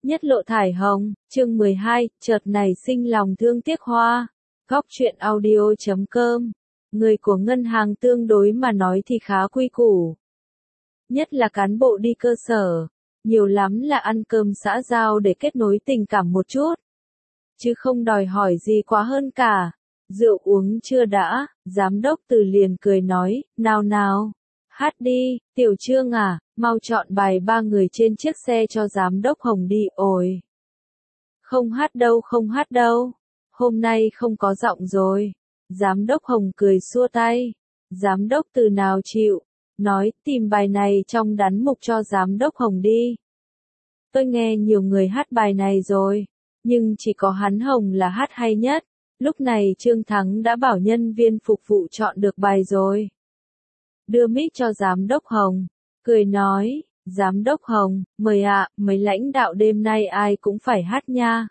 Nhất lộ thải hồng, chương 12, chợt nảy sinh lòng thương tiếc hoa. Góc truyện audio.com. Người của ngân hàng tương đối mà nói thì khá quy củ. Nhất là cán bộ đi cơ sở, nhiều lắm là ăn cơm xã giao để kết nối tình cảm một chút. Chứ không đòi hỏi gì quá hơn cả. Rượu uống chưa đã, giám đốc Từ liền cười nói, nào nào, hát đi, Tiểu Trương à, mau chọn bài ba người trên chiếc xe cho giám đốc Hồng đi. Ôi, không hát đâu, không hát đâu, hôm nay không có giọng rồi. Giám đốc Hồng cười xua tay. Giám đốc Từ nào chịu, nói tìm bài này trong đắn mục cho giám đốc Hồng đi. Tôi nghe nhiều người hát bài này rồi, nhưng chỉ có hắn Hồng là hát hay nhất. Lúc này Trương Thắng đã bảo nhân viên phục vụ chọn được bài rồi. Đưa mic cho giám đốc Hồng, cười nói, giám đốc Hồng, mời ạ, mấy lãnh đạo đêm nay ai cũng phải hát nha.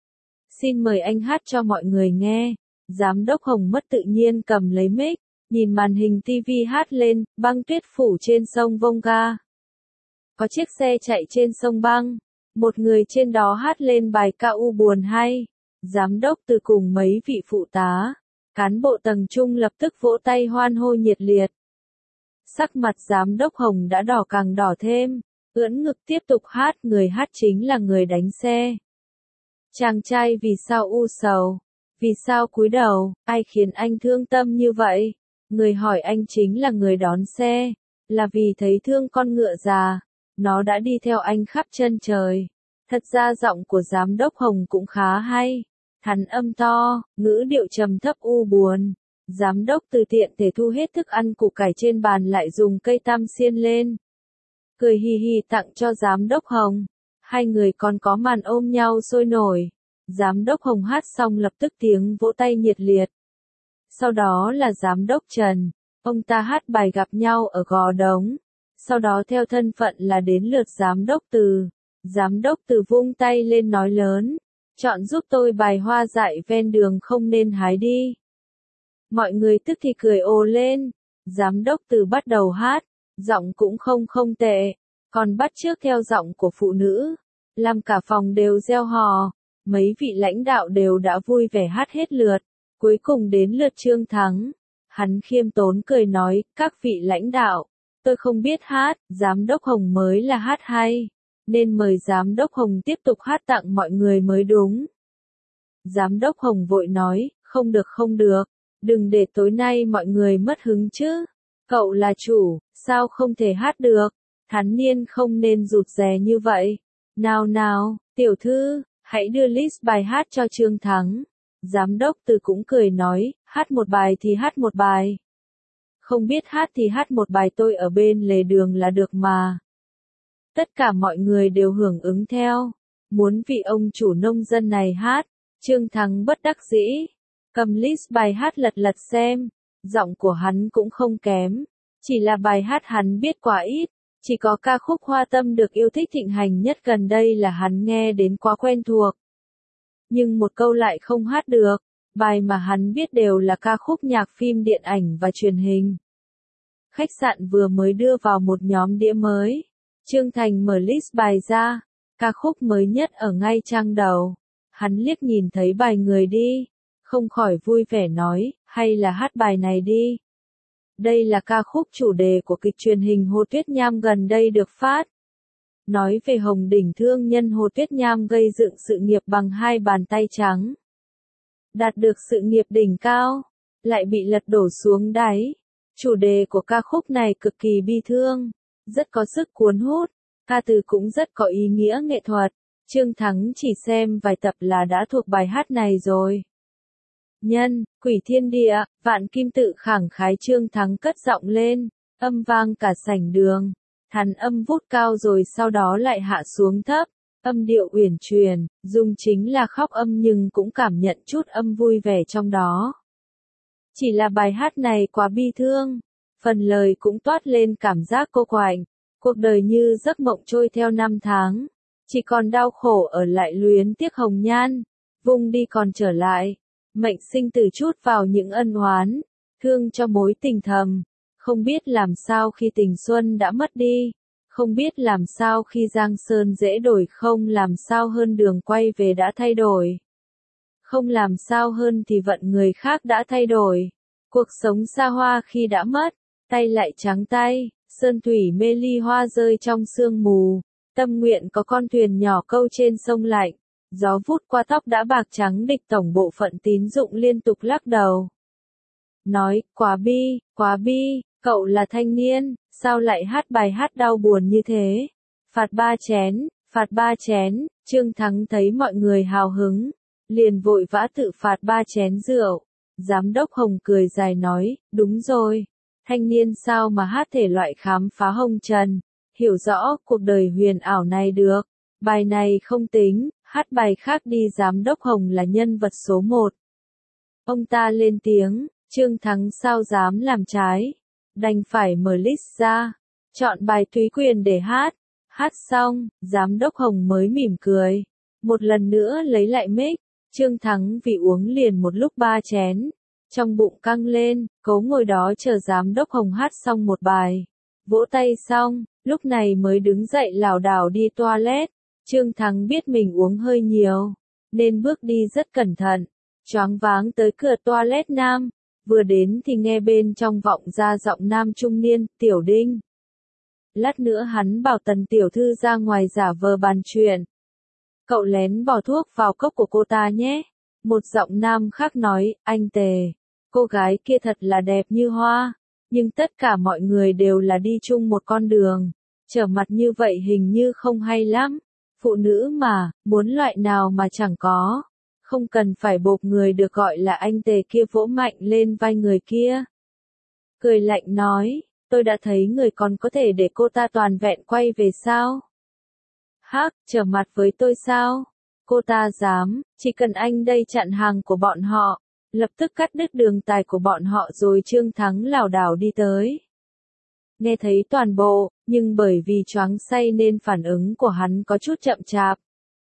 Xin mời anh hát cho mọi người nghe. Giám đốc Hồng mất tự nhiên cầm lấy mic, nhìn màn hình TV hát lên, băng tuyết phủ trên sông Volga. Có chiếc xe chạy trên sông băng, một người trên đó hát lên bài ca u buồn hay. Giám đốc Từ cùng mấy vị phụ tá, cán bộ tầng trung lập tức vỗ tay hoan hô nhiệt liệt. Sắc mặt giám đốc Hồng đã đỏ càng đỏ thêm, ưỡn ngực tiếp tục hát, người hát chính là người đánh xe. Chàng trai vì sao u sầu, vì sao cúi đầu, ai khiến anh thương tâm như vậy? Người hỏi anh chính là người đón xe, là vì thấy thương con ngựa già, nó đã đi theo anh khắp chân trời. Thật ra giọng của giám đốc Hồng cũng khá hay, hắn âm to, ngữ điệu trầm thấp u buồn. Giám đốc Từ tiện thể thu hết thức ăn củ cải trên bàn lại dùng cây tam xiên lên. Cười hì hì tặng cho giám đốc Hồng. Hai người còn có màn ôm nhau sôi nổi. Giám đốc Hồng hát xong lập tức tiếng vỗ tay nhiệt liệt. Sau đó là giám đốc Trần, ông ta hát bài gặp nhau ở Gò Đống. Sau đó theo thân phận là đến lượt giám đốc Từ. Giám đốc Từ vung tay lên nói lớn, chọn giúp tôi bài hoa dại ven đường không nên hái đi. Mọi người tức thì cười ồ lên. Giám đốc Từ bắt đầu hát, giọng cũng không tệ, còn bắt chước theo giọng của phụ nữ, làm cả phòng đều reo hò. Mấy vị lãnh đạo đều đã vui vẻ hát hết lượt. Cuối cùng đến lượt Trương Thắng. Hắn khiêm tốn cười nói, các vị lãnh đạo, tôi không biết hát, giám đốc Hồng mới là hát hay, nên mời giám đốc Hồng tiếp tục hát tặng mọi người mới đúng. Giám đốc Hồng vội nói, không được, đừng để tối nay mọi người mất hứng chứ. Cậu là chủ, sao không thể hát được? Thán Niên không nên rụt rè như vậy. Nào, tiểu thư, hãy đưa list bài hát cho Trương Thắng. Giám đốc Từ cũng cười nói, hát một bài thì hát một bài. Không biết hát thì hát một bài, tôi ở bên lề đường là được mà. Tất cả mọi người đều hưởng ứng theo. Muốn vị ông chủ nông dân này hát. Trương Thắng bất đắc dĩ, cầm list bài hát lật xem. Giọng của hắn cũng không kém, chỉ là bài hát hắn biết quá ít. Chỉ có ca khúc Hoa Tâm được yêu thích thịnh hành nhất gần đây là hắn nghe đến quá quen thuộc. Nhưng một câu lại không hát được, bài mà hắn biết đều là ca khúc nhạc phim điện ảnh và truyền hình. Khách sạn vừa mới đưa vào một nhóm đĩa mới. Trương Thành mở list bài ra, ca khúc mới nhất ở ngay trang đầu. Hắn liếc nhìn thấy bài người đi, không khỏi vui vẻ nói, hay là hát bài này đi. Đây là ca khúc chủ đề của kịch truyền hình Hồ Tuyết Nham gần đây được phát. Nói về Hồng Đỉnh thương nhân Hồ Tuyết Nham gây dựng sự nghiệp bằng hai bàn tay trắng. Đạt được sự nghiệp đỉnh cao, lại bị lật đổ xuống đáy. Chủ đề của ca khúc này cực kỳ bi thương, rất có sức cuốn hút, ca từ cũng rất có ý nghĩa nghệ thuật. Trương Thắng chỉ xem vài tập là đã thuộc bài hát này rồi. Nhân, quỷ thiên địa, vạn kim tự khẳng khái, Trương Thắng cất giọng lên, âm vang cả sảnh đường. Hắn âm vút cao rồi sau đó lại hạ xuống thấp, âm điệu uyển chuyển, dùng chính là khóc âm nhưng cũng cảm nhận chút âm vui vẻ trong đó. Chỉ là bài hát này quá bi thương, phần lời cũng toát lên cảm giác cô quạnh, cuộc đời như giấc mộng trôi theo năm tháng, chỉ còn đau khổ ở lại luyến tiếc hồng nhan, vung đi còn trở lại, mệnh sinh từ chút vào những ân oán, thương cho mối tình thầm, không biết làm sao khi tình xuân đã mất đi. Không biết làm sao khi Giang Sơn dễ đổi, không làm sao hơn đường quay về đã thay đổi. Không làm sao hơn thì vận người khác đã thay đổi. Cuộc sống xa hoa khi đã mất, tay lại trắng tay, sơn thủy mê ly hoa rơi trong sương mù. Tâm nguyện có con thuyền nhỏ câu trên sông lạnh. Gió vút qua tóc đã bạc trắng, địch tổng bộ phận tín dụng liên tục lắc đầu. Nói, quá bi, cậu là thanh niên, sao lại hát bài hát đau buồn như thế? Phạt ba chén, Trương Thắng thấy mọi người hào hứng, liền vội vã tự phạt 3 chén rượu. Giám đốc Hồng cười dài nói, đúng rồi, thanh niên sao mà hát thể loại khám phá hồng trần, hiểu rõ cuộc đời huyền ảo này được. Bài này không tính, hát bài khác đi. Giám đốc Hồng là nhân vật số 1. Ông ta lên tiếng, Trương Thắng sao dám làm trái, đành phải mở list ra, chọn bài Thúy Quyền để hát. Hát xong, Giám đốc Hồng mới mỉm cười, một lần nữa lấy lại mic. Trương Thắng vì uống liền một lúc 3 chén, trong bụng căng lên, cố ngồi đó chờ Giám đốc Hồng hát xong một bài. Vỗ tay xong, lúc này mới đứng dậy lảo đảo đi toilet. Trương Thắng biết mình uống hơi nhiều, nên bước đi rất cẩn thận, choáng váng tới cửa toilet nam. Vừa đến thì nghe bên trong vọng ra giọng nam trung niên, Tiểu Đinh. Lát nữa hắn bảo Tần tiểu thư ra ngoài giả vờ bàn chuyện. Cậu lén bỏ thuốc vào cốc của cô ta nhé. Một giọng nam khác nói, anh Tề. Cô gái kia thật là đẹp như hoa. Nhưng tất cả mọi người đều là đi chung một con đường. Trở mặt như vậy hình như không hay lắm. Phụ nữ mà, muốn loại nào mà chẳng có. Không cần phải bộp người được gọi là anh Tề kia vỗ mạnh lên vai người kia. Cười lạnh nói, tôi đã thấy người còn có thể để cô ta toàn vẹn quay về sao? Hắc, trở mặt với tôi sao? Cô ta dám, chỉ cần anh đây chặn hàng của bọn họ, lập tức cắt đứt đường tài của bọn họ rồi. Trương Thắng lảo đảo đi tới. Nghe thấy toàn bộ, nhưng bởi vì choáng say nên phản ứng của hắn có chút chậm chạp.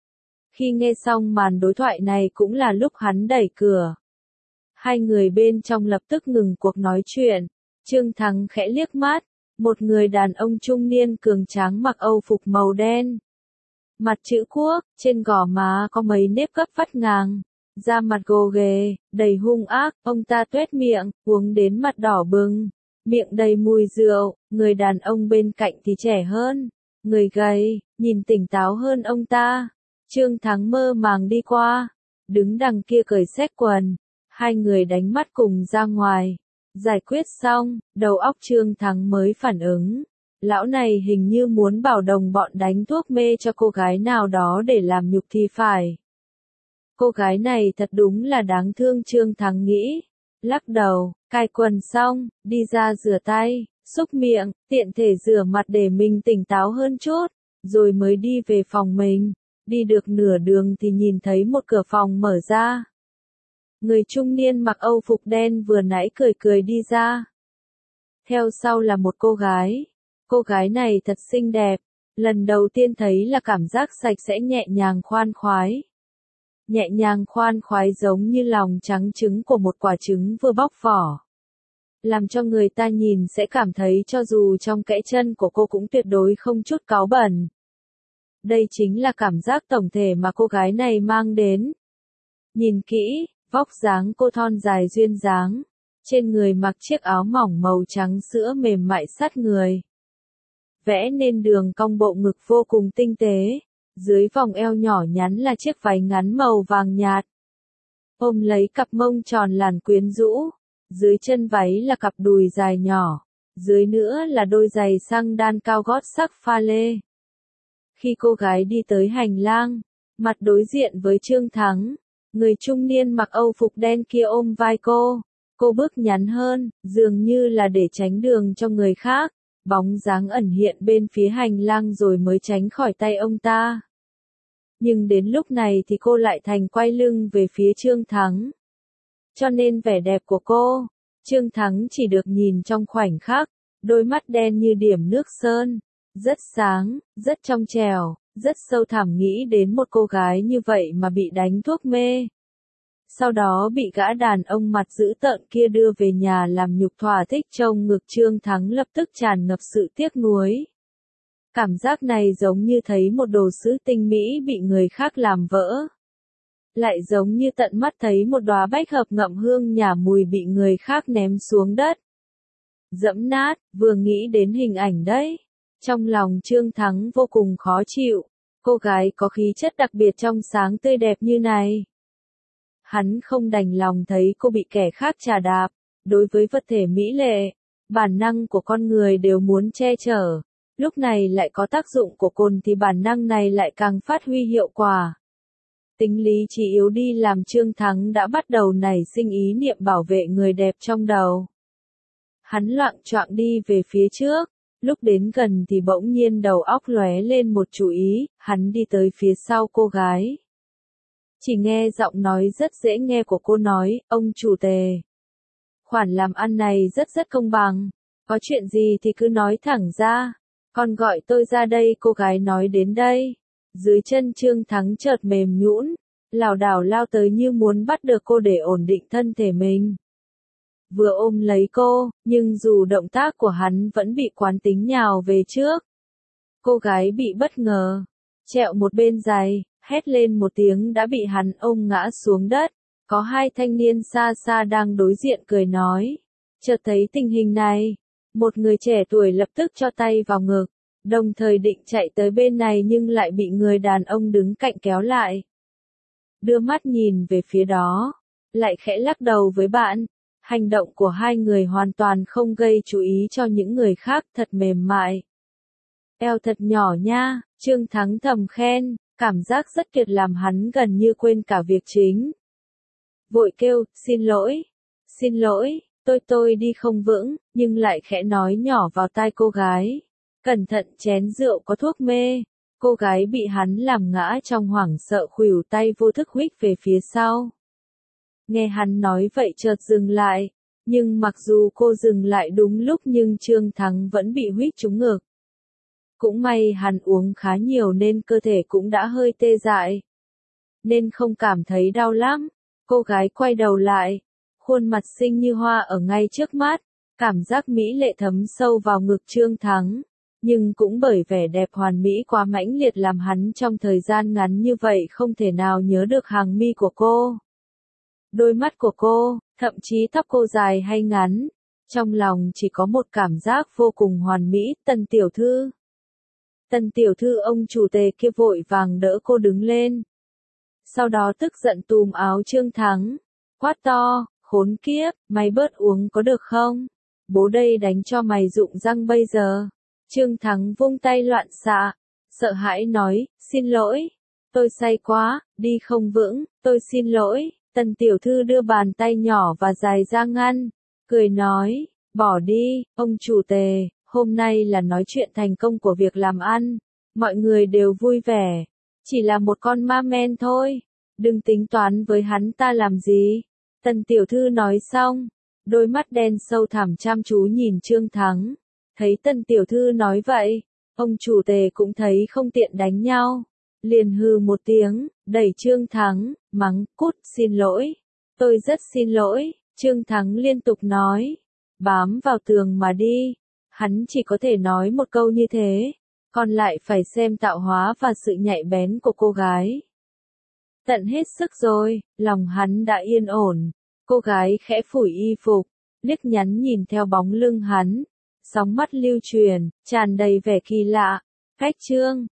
Khi nghe xong màn đối thoại này cũng là lúc hắn đẩy cửa. Hai người bên trong lập tức ngừng cuộc nói chuyện. Trương Thắng khẽ liếc mắt, một người đàn ông trung niên cường tráng mặc âu phục màu đen. Mặt chữ quốc, trên gò má có mấy nếp gấp vắt ngang, da mặt gồ ghề, đầy hung ác. Ông ta tuét miệng, uống đến mặt đỏ bừng, miệng đầy mùi rượu. Người đàn ông bên cạnh thì trẻ hơn, người gầy, nhìn tỉnh táo hơn ông ta. Trương Thắng mơ màng đi qua, đứng đằng kia cởi xách quần. Hai người đánh mắt cùng ra ngoài. Giải quyết xong, đầu óc Trương Thắng mới phản ứng. Lão này hình như muốn bảo đồng bọn đánh thuốc mê cho cô gái nào đó để làm nhục thì phải. Cô gái này thật đúng là đáng thương. Trương Thắng nghĩ. Lắc đầu, cài quần xong, đi ra rửa tay, xúc miệng, tiện thể rửa mặt để mình tỉnh táo hơn chút, rồi mới đi về phòng mình. Đi được nửa đường thì nhìn thấy một cửa phòng mở ra. Người trung niên mặc âu phục đen vừa nãy cười cười đi ra. Theo sau là một cô gái. Cô gái này thật xinh đẹp. Lần đầu tiên thấy là cảm giác sạch sẽ nhẹ nhàng khoan khoái. Nhẹ nhàng khoan khoái giống như lòng trắng trứng của một quả trứng vừa bóc vỏ. Làm cho người ta nhìn sẽ cảm thấy cho dù trong kẽ chân của cô cũng tuyệt đối không chút cáu bẩn. Đây chính là cảm giác tổng thể mà cô gái này mang đến. Nhìn kỹ, vóc dáng cô thon dài duyên dáng. Trên người mặc chiếc áo mỏng màu trắng sữa mềm mại sát người. Vẽ nên đường cong bộ ngực vô cùng tinh tế. Dưới vòng eo nhỏ nhắn là chiếc váy ngắn màu vàng nhạt. Ôm lấy cặp mông tròn làn quyến rũ. Dưới chân váy là cặp đùi dài nhỏ. Dưới nữa là đôi giày xăng đan cao gót sắc pha lê. Khi cô gái đi tới hành lang, mặt đối diện với Trương Thắng, người trung niên mặc âu phục đen kia ôm vai cô. Cô bước nhắn hơn, dường như là để tránh đường cho người khác. Bóng dáng ẩn hiện bên phía hành lang rồi mới tránh khỏi tay ông ta. Nhưng đến lúc này thì cô lại thành quay lưng về phía Trương Thắng. Cho nên vẻ đẹp của cô, Trương Thắng chỉ được nhìn trong khoảnh khắc. Đôi mắt đen như điểm nước sơn, rất sáng, rất trong trẻo, rất sâu thẳm. Nghĩ đến một cô gái như vậy mà bị đánh thuốc mê. Sau đó bị gã đàn ông mặt dữ tợn kia đưa về nhà làm nhục thỏa thích. Trông ngực Trương Thắng lập tức tràn ngập sự tiếc nuối. Cảm giác này giống như thấy một đồ sứ tinh mỹ bị người khác làm vỡ. Lại giống như tận mắt thấy một đóa bách hợp ngậm hương nhả mùi bị người khác ném xuống đất. Dẫm nát, vừa nghĩ đến hình ảnh đấy. Trong lòng Trương Thắng vô cùng khó chịu. Cô gái có khí chất đặc biệt trong sáng tươi đẹp như này. Hắn không đành lòng thấy cô bị kẻ khác trà đạp. Đối với vật thể mỹ lệ, bản năng của con người đều muốn che chở. Lúc này lại có tác dụng của cồn thì bản năng này lại càng phát huy hiệu quả. Tính lý trí yếu đi làm Trương Thắng đã bắt đầu nảy sinh ý niệm bảo vệ người đẹp trong đầu. Hắn loạng choạng đi về phía trước, lúc đến gần thì bỗng nhiên đầu óc lóe lên một chủ ý, hắn đi tới phía sau cô gái. Chỉ nghe giọng nói rất dễ nghe của cô nói, ông chủ Tề. Khoản làm ăn này rất công bằng, có chuyện gì thì cứ nói thẳng ra, con gọi tôi ra đây. Cô gái nói đến đây, dưới chân Trương Thắng chợt mềm nhũn, lảo đảo lao tới như muốn bắt được cô để ổn định thân thể mình. Vừa ôm lấy cô, nhưng dù động tác của hắn vẫn bị quán tính nhào về trước. Cô gái bị bất ngờ, trẹo một bên giày, hét lên một tiếng đã bị hắn ôm ngã xuống đất. Có hai thanh niên xa xa đang đối diện cười nói. Chợt thấy tình hình này, một người trẻ tuổi lập tức cho tay vào ngực, đồng thời định chạy tới bên này nhưng lại bị người đàn ông đứng cạnh kéo lại. Đưa mắt nhìn về phía đó, lại khẽ lắc đầu với bạn. Hành động của hai người hoàn toàn không gây chú ý cho những người khác, thật mềm mại. Eo thật nhỏ nha, Trương Thắng thầm khen, cảm giác rất tuyệt làm hắn gần như quên cả việc chính. Vội kêu, xin lỗi, tôi đi không vững, nhưng lại khẽ nói nhỏ vào tai cô gái. Cẩn thận chén rượu có thuốc mê. Cô gái bị hắn làm ngã trong hoảng sợ khuỷu tay vô thức huých về phía sau. Nghe hắn nói vậy chợt dừng lại, nhưng mặc dù cô dừng lại đúng lúc nhưng Trương Thắng vẫn bị huých trúng ngực. Cũng may hắn uống khá nhiều nên cơ thể cũng đã hơi tê dại, nên không cảm thấy đau lắm. Cô gái quay đầu lại, khuôn mặt xinh như hoa ở ngay trước mắt, cảm giác mỹ lệ thấm sâu vào ngực Trương Thắng, nhưng cũng bởi vẻ đẹp hoàn mỹ quá mãnh liệt làm hắn trong thời gian ngắn như vậy không thể nào nhớ được hàng mi của cô, đôi mắt của cô, thậm chí tóc cô dài hay ngắn. Trong lòng chỉ có một cảm giác vô cùng hoàn mỹ. Tần tiểu thư. Tần tiểu thư, ông chủ Tề kia vội vàng đỡ cô đứng lên. Sau đó tức giận túm áo Trương Thắng, quát to, khốn kiếp, mày bớt uống có được không? Bố đây đánh cho mày rụng răng bây giờ. Trương Thắng vung tay loạn xạ, sợ hãi nói, xin lỗi, tôi say quá, đi không vững, tôi xin lỗi. Tần tiểu thư đưa bàn tay nhỏ và dài ra ngăn, cười nói, bỏ đi, ông chủ Tề, hôm nay là nói chuyện thành công của việc làm ăn, mọi người đều vui vẻ, chỉ là một con ma men thôi, đừng tính toán với hắn ta làm gì. Tần tiểu thư nói xong, đôi mắt đen sâu thẳm chăm chú nhìn Trương Thắng, thấy tần tiểu thư nói vậy, ông chủ Tề cũng thấy không tiện đánh nhau. Liền hừ một tiếng, đẩy Trương Thắng, mắng, cút, xin lỗi. Tôi rất xin lỗi, Trương Thắng liên tục nói. Bám vào tường mà đi. Hắn chỉ có thể nói một câu như thế, còn lại phải xem tạo hóa và sự nhạy bén của cô gái. Tận hết sức rồi, lòng hắn đã yên ổn. Cô gái khẽ phủi y phục, liếc nhắn nhìn theo bóng lưng hắn. Sóng mắt lưu truyền, tràn đầy vẻ kỳ lạ. Cách Trương